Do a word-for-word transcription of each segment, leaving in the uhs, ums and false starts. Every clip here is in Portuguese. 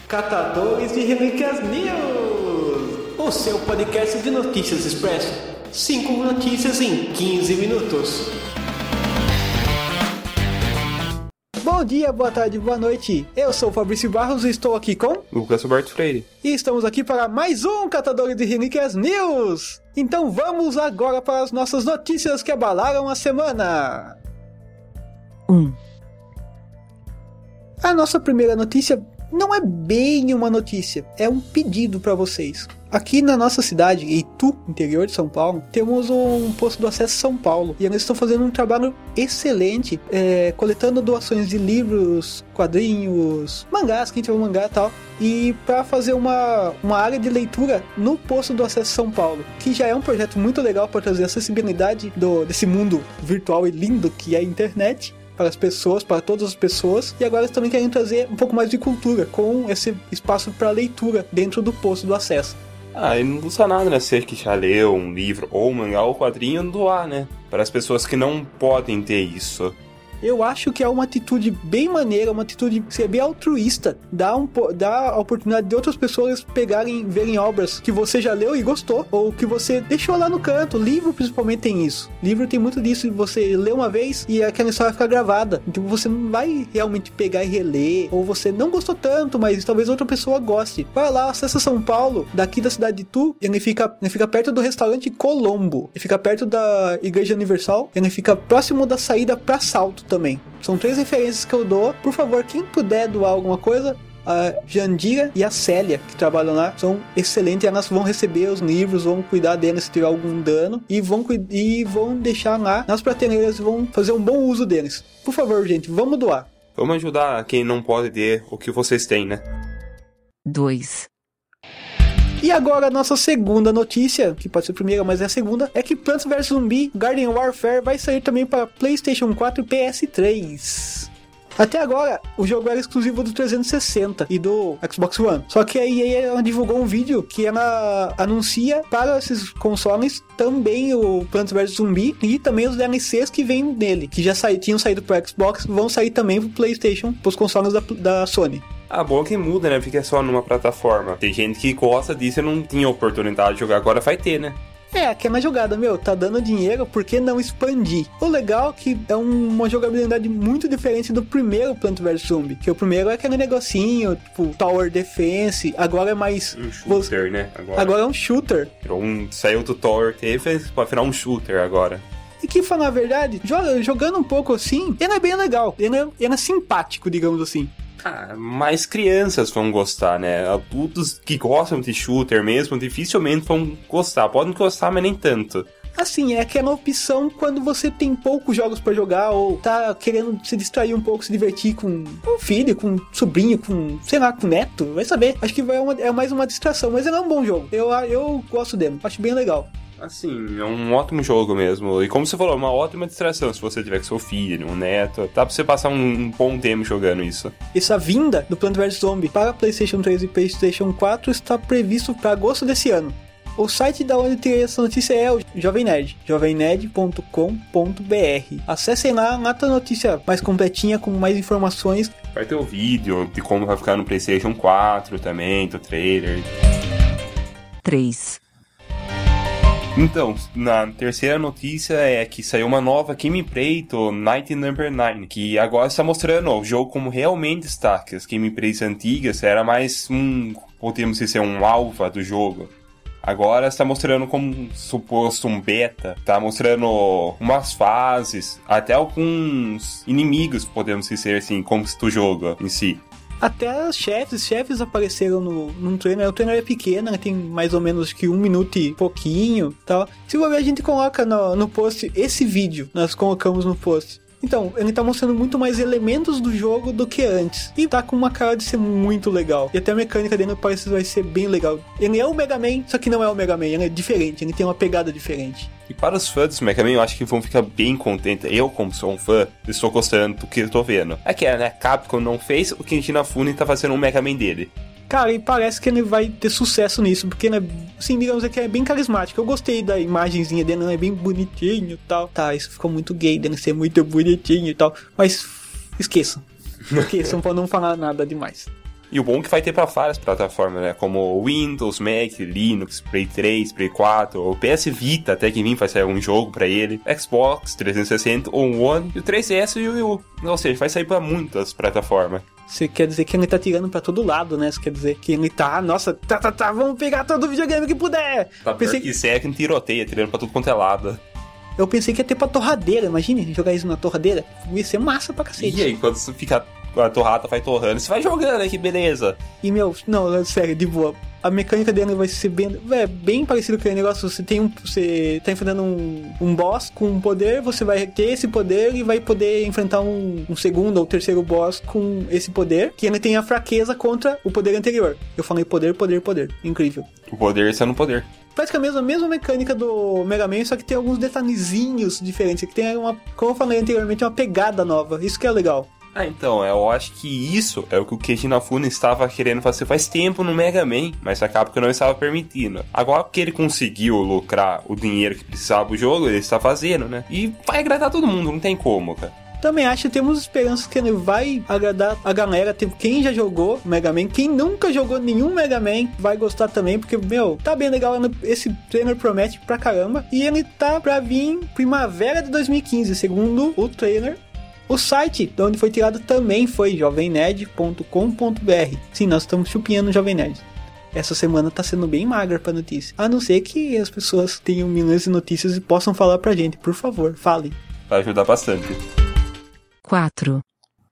Catadores de Relíquias News, o seu podcast de notícias expresso. Cinco notícias em quinze minutos. Bom dia, boa tarde, boa noite. Eu sou o Fabrício Barros e estou aqui com Lucas Roberto Freire. E estamos aqui para mais um Catadores de Relíquias News. Então vamos agora para as nossas notícias que abalaram a semana. Um. A nossa primeira notícia não é bem uma notícia, é um pedido para vocês. Aqui na nossa cidade, Itu, interior de São Paulo, temos um posto do Acesso São Paulo. E eles estão fazendo um trabalho excelente, é, coletando doações de livros, quadrinhos, mangás, quem tiver mangá e tal. E para fazer uma, uma área de leitura no posto do Acesso São Paulo, que já é um projeto muito legal para trazer acessibilidade do, desse mundo virtual e lindo que é a internet para as pessoas, para todas as pessoas, e agora eles também querem trazer um pouco mais de cultura, com esse espaço para leitura dentro do posto do acesso. Ah, e não custa nada, né? Ser que já leu um livro, ou um mangá, ou quadrinho, doar, né? Para as pessoas que não podem ter isso. Eu acho que é uma atitude bem maneira, uma atitude ser bem altruísta, dá, um, dá a oportunidade de outras pessoas pegarem, verem obras que você já leu e gostou, ou que você deixou lá no canto. Livro principalmente tem isso. Livro tem muito disso, você lê uma vez e aquela história fica gravada, então você não vai realmente pegar e reler, ou você não gostou tanto, mas talvez outra pessoa goste. Vai lá, acessa São Paulo, daqui da cidade de Itu, ele fica, ele fica perto do restaurante Colombo, ele fica perto da Igreja Universal, ele fica próximo da saída pra Salto também. São três referências que eu dou. Por favor, quem puder doar alguma coisa, a Jandira e a Célia, que trabalham lá, são excelentes. Elas vão receber os livros, vão cuidar deles se tiver algum dano, e vão, e vão deixar lá nas prateleiras e vão fazer um bom uso deles. Por favor, gente, vamos doar. Vamos ajudar quem não pode ter o que vocês têm, né? dois. E agora a nossa segunda notícia, que pode ser a primeira, mas é a segunda, é que Plants versus. Zombies Garden Warfare vai sair também para PlayStation quatro e P S três. Até agora, o jogo era exclusivo do trezentos e sessenta e do Xbox One. Só que a E A divulgou um vídeo que ela anuncia para esses consoles também o Plants versus. Zombies e também os D L Cs que vêm nele, que já sa- tinham saído para o Xbox, vão sair também para o PlayStation, para os consoles da, da Sony. Ah, bom que muda, né? Fica só numa plataforma. Tem gente que gosta disso e não tinha oportunidade de jogar, agora vai ter, né? É, aquela jogada, meu, tá dando dinheiro, por que não expandir? O legal é que é uma jogabilidade muito diferente do primeiro Plants versus. Zombies, que o primeiro é aquele negocinho, tipo, Tower Defense, agora é mais... Um shooter, né? Agora, agora é um shooter. Um, saiu do Tower Defense, pode virar um shooter agora. E que, falar a verdade, jogando um pouco assim, ele é bem legal, ele é, ele é simpático, digamos assim. Ah, mais crianças vão gostar, né? Adultos que gostam de shooter mesmo, dificilmente vão gostar. Podem gostar, mas nem tanto. Assim, é aquela opção quando você tem poucos jogos pra jogar, ou tá querendo se distrair um pouco, se divertir com um filho, com um sobrinho, com, sei lá, com um neto, vai saber. Acho que vai uma, é mais uma distração, mas ele é um bom jogo. Eu, eu gosto dele, acho bem legal. Assim, é um ótimo jogo mesmo. E como você falou, uma ótima distração se você tiver com seu filho, um neto. Dá pra você passar um, um bom tempo jogando isso. Essa vinda do Plants versus. Zombies para PlayStation três e PlayStation quatro está previsto para agosto desse ano. O site da onde tem essa notícia é o Jovem Nerd, jovem nerd ponto com ponto b r. Acessem lá, lá tá a notícia mais completinha, com mais informações. Vai ter o vídeo de como vai ficar no PlayStation quatro também, do trailer. três. Então, na terceira notícia é que saiu uma nova gameplay do Night Number nine, que agora está mostrando ó, o jogo como realmente está, que as gameplays antigas era mais um, podemos dizer, um alpha do jogo. Agora está mostrando como suposto um beta, está mostrando umas fases, até alguns inimigos, podemos dizer assim, como do jogo em si. Até os chefes, chefes apareceram no, num trailer. O trailer é pequeno, tem mais ou menos que um minuto e pouquinho, tal. Se for ver, a gente coloca no, no post esse vídeo, nós colocamos no post. Então, ele tá mostrando muito mais elementos do jogo do que antes. E tá com uma cara de ser muito legal. E até a mecânica dele parece que vai ser bem legal. Ele é o Mega Man, só que não é o Mega Man. Ele é diferente, ele tem uma pegada diferente. E para os fãs do Mega Man, eu acho que vão ficar bem contentes. Eu, como sou um fã, estou gostando do que eu tô vendo. Aqui é, né? Capcom não fez, o Kenji Inafune tá fazendo um Mega Man dele. Cara, e parece que ele vai ter sucesso nisso, porque ele é, assim, digamos que é bem carismático. Eu gostei da imagenzinha dele, ele é bem bonitinho e tal. Tá, isso ficou muito gay, dele ser muito bonitinho e tal. Mas esqueçam. Esqueçam pra não falar nada demais. E o bom é que vai ter pra várias plataformas, né? Como Windows, Mac, Linux, Play três, Play quatro, o P S Vita, até que vem vai sair um jogo pra ele, Xbox trezentos e sessenta, o One, e o três D S e o Wii U. Ou seja, vai sair pra muitas plataformas. Você quer dizer que ele tá tirando pra todo lado, né? Você quer dizer que ele tá, nossa, tá, tá, tá, vamos pegar todo o videogame que puder. Tá pensei que segue um tiroteio, tirando pra tudo quanto é lado. Eu pensei que ia ter pra torradeira, imagine jogar isso na torradeira. Ia ser massa pra cacete. E aí, quando você fica, a torrada vai torrando, você vai jogando aí, que beleza. E, meu, não, sério, de boa. A mecânica dele vai ser bem, é, bem parecido com aquele negócio. Você tem um, você tá enfrentando um, um boss com um poder, você vai ter esse poder e vai poder enfrentar um, um segundo ou terceiro boss com esse poder, que ele tem a fraqueza contra o poder anterior. Eu falei poder, poder, poder. Incrível. O poder sendo poder. Praticamente a mesma mecânica do Mega Man, só que tem alguns detalhezinhos diferentes. Que tem uma, como eu falei anteriormente, uma pegada nova. Isso que é legal. Ah, então, eu acho que isso é o que o Keiji Inafune estava querendo fazer faz tempo no Mega Man, mas a Capcom não estava permitindo. Agora que ele conseguiu lucrar o dinheiro que precisava do jogo, ele está fazendo, né? E vai agradar todo mundo, não tem como, cara. Também acho que temos esperanças que ele vai agradar a galera. Quem já jogou Mega Man, quem nunca jogou nenhum Mega Man, vai gostar também, porque, meu, tá bem legal. Esse trailer promete pra caramba. E ele tá pra vir primavera de dois mil e quinze, segundo o trailer. O site de onde foi tirado também foi jovem nerd ponto com ponto b r. Sim, nós estamos chupinhando o Jovem Nerd. Essa semana tá sendo bem magra pra notícia. A não ser que as pessoas tenham milhões de notícias e possam falar pra gente. Por favor, fale. Vai ajudar bastante. quatro.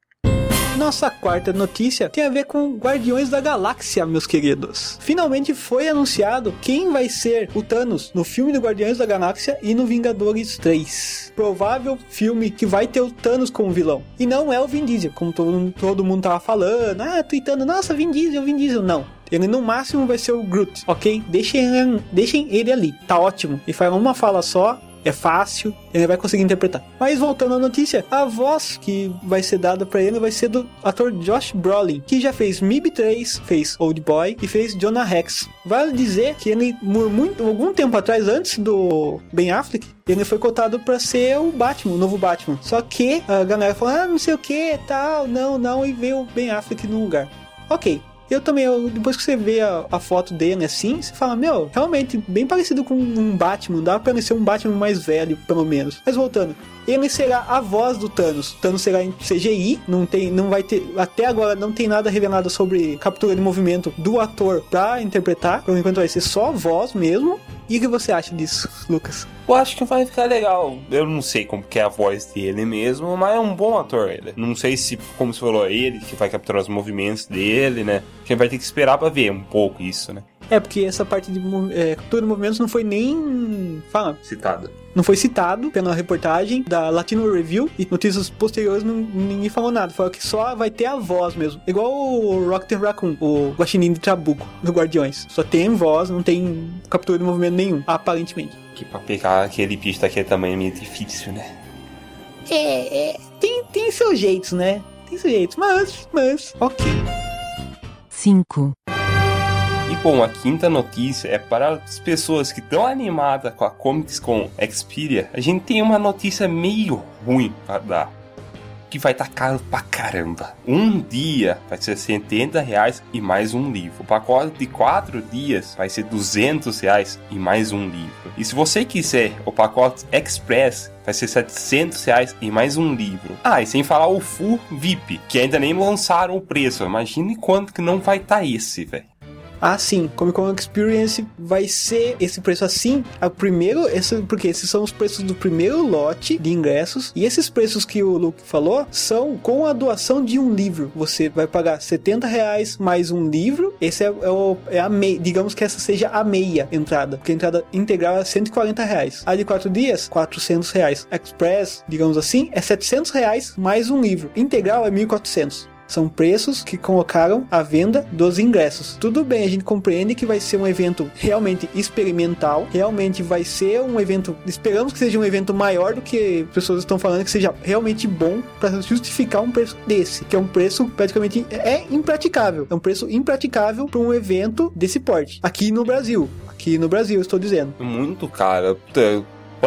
Nossa quarta notícia tem a ver com Guardiões da Galáxia, meus queridos. Finalmente foi anunciado quem vai ser o Thanos no filme do Guardiões da Galáxia e no Vingadores três. Provável filme que vai ter o Thanos como vilão. E não é o Vin Diesel, como todo, todo mundo tava falando. Ah, tweetando, nossa, Vin Diesel, Vin Diesel. Não. Ele no máximo vai ser o Groot, ok? Deixem ele, deixem ele ali, tá ótimo. E faz uma fala só. É fácil, ele vai conseguir interpretar. Mas voltando à notícia, a voz que vai ser dada pra ele vai ser do ator Josh Brolin, que já fez M I B três, fez Old Boy e fez Jonah Rex. Vale dizer que ele, muito, algum tempo atrás, antes do Ben Affleck, ele foi cotado pra ser o Batman, o novo Batman. Só que a galera falou, ah, não sei o que, tal, não, não, e veio o Ben Affleck no lugar. Ok. Eu também, eu, depois que você vê a, a foto dele assim, você fala, meu, realmente, bem parecido com um Batman, dá pra ele ser um Batman mais velho, pelo menos. Mas voltando, ele será a voz do Thanos. O Thanos será em C G I, não tem, não vai ter, até agora não tem nada revelado sobre captura de movimento do ator pra interpretar, por enquanto vai ser só voz mesmo. E o que você acha disso, Lucas? Eu acho que vai ficar legal. Eu não sei como que é a voz dele mesmo, mas é um bom ator ele. Não sei se, como você falou, é ele que vai capturar os movimentos dele, né? A gente vai ter que esperar pra ver um pouco isso, né? É, porque essa parte de é, captura de movimentos não foi nem... Fala. Citada. Não foi citado pela reportagem da Latino Review e notícias posteriores não, ninguém falou nada. Falou que só vai ter a voz mesmo. Igual o Rocket Raccoon, o Guaxinim de Trabuco, do Guardiões. Só tem voz, não tem captura de movimento nenhum, aparentemente. Que pra pegar aquele bicho daquele tamanho é meio difícil, né? É, é tem, tem seus jeitos, né? Tem seus jeitos, mas, mas, ok. cinco. E bom, a quinta notícia é para as pessoas que estão animadas com a Comics Con Xperia. A gente tem uma notícia meio ruim para dar, que vai estar caro pra caramba. Um dia vai ser setenta reais e mais um livro. O pacote de quatro dias vai ser duzentos reais e mais um livro. E se você quiser o pacote Express, vai ser setecentos reais e mais um livro. Ah, e sem falar o Full V I P, que ainda nem lançaram o preço. Imagine quanto que não vai estar esse, velho. Ah, sim, Comic Con Experience vai ser esse preço assim, a primeiro, esse, porque esses são os preços do primeiro lote de ingressos, e esses preços que o Luke falou são com a doação de um livro. Você vai pagar setenta reais mais um livro, esse é, é, o, é a meia, digamos que essa seja a meia entrada, porque a entrada integral é cento e quarenta reais. A de quatro dias, quatrocentos reais. Express, digamos assim, é setecentos reais mais um livro. Integral é mil e quatrocentos. São preços que colocaram à venda dos ingressos. Tudo bem, a gente compreende que vai ser um evento realmente experimental, realmente vai ser um evento, esperamos que seja um evento maior do que as pessoas estão falando, que seja realmente bom para justificar um preço desse, que é um preço praticamente é impraticável, é um preço impraticável para um evento desse porte, aqui no Brasil, aqui no Brasil estou dizendo. Muito caro.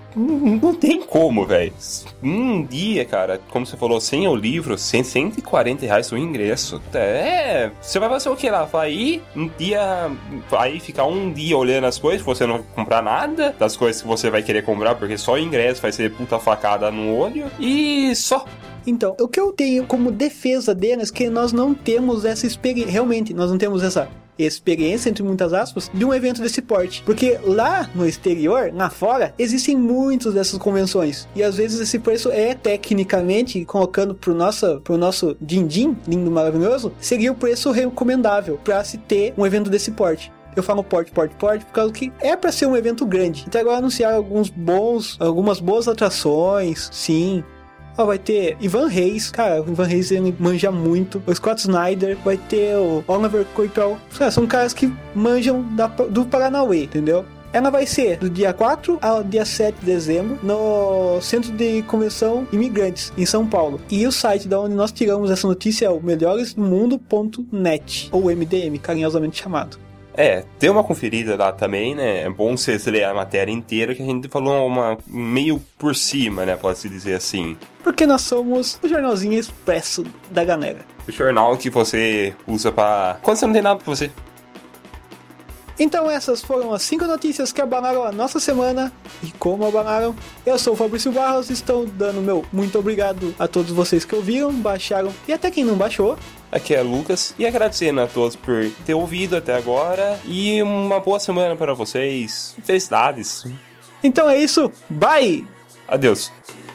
Não, não tem como, velho. Um dia, cara, como você falou, sem o livro, cento e quarenta reais o ingresso. É, você vai fazer o que lá? Vai ir um dia, vai ficar um dia olhando as coisas, você não vai comprar nada das coisas que você vai querer comprar, porque só o ingresso vai ser puta facada no olho, e só. Então, o que eu tenho como defesa deles é que nós não temos essa experiência, realmente, nós não temos essa experiência, entre muitas aspas, de um evento desse porte. Porque lá no exterior, lá fora, existem muitas dessas convenções. E às vezes esse preço é, tecnicamente, colocando pro nosso, pro nosso din-din, lindo, maravilhoso, seria o preço recomendável para se ter um evento desse porte. Eu falo porte, porte, porte, por causa que é pra ser um evento grande. Então agora anunciaram alguns bons, algumas boas atrações, sim. Ó, vai ter Ivan Reis, cara, o Ivan Reis ele manja muito. O Scott Snyder, vai ter o Oliver Coipel. Cara, são caras que manjam da, do Paranauê, entendeu? Ela vai ser do dia quatro ao dia sete de dezembro no Centro de Convenção Imigrantes, em São Paulo. E o site da onde nós tiramos essa notícia é o melhores do mundo ponto net, ou M D M, carinhosamente chamado. É, dê uma conferida lá também, né? É bom vocês lerem a matéria inteira, que a gente falou uma, meio por cima, né? Pode-se dizer assim. Porque nós somos o jornalzinho expresso da galera. O jornal que você usa pra... quando você não tem nada pra você. Então essas foram as cinco notícias que abalaram a nossa semana. E como abalaram, eu sou o Fabrício Barros, estou dando meu muito obrigado a todos vocês que ouviram, baixaram e até quem não baixou. Aqui é o Lucas, e agradecendo a todos por ter ouvido até agora, e uma boa semana para vocês. Felicidades. Então é isso, bye! Adeus.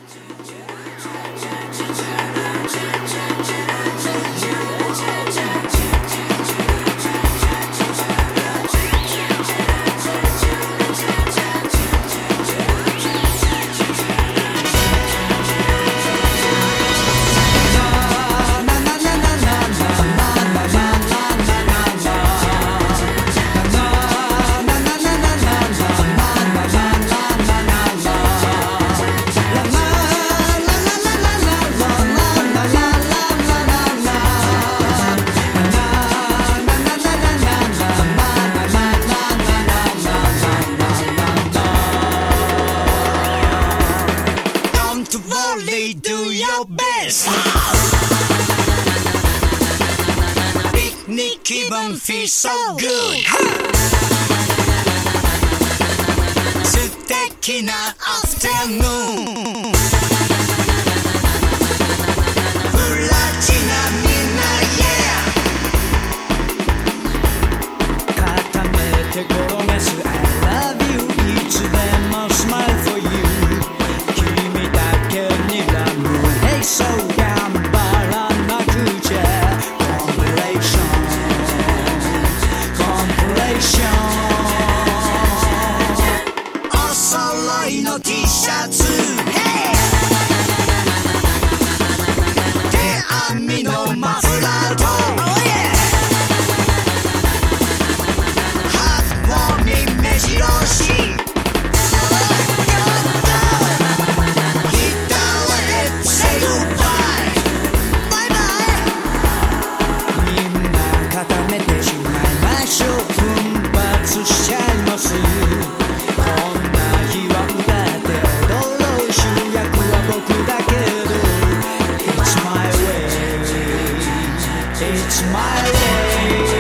Do your best. Picnic 気分 feel so good. 素敵な afternoon. プラチナみんな yeah. 固めてごめす I love you. いつでも smile for you. 君だけにそう頑張らなくちゃコンプレーションコンプレーションお揃いの T シャツ手編みのマフラーと oh yeah ハートウォーミング目白押しIt's my way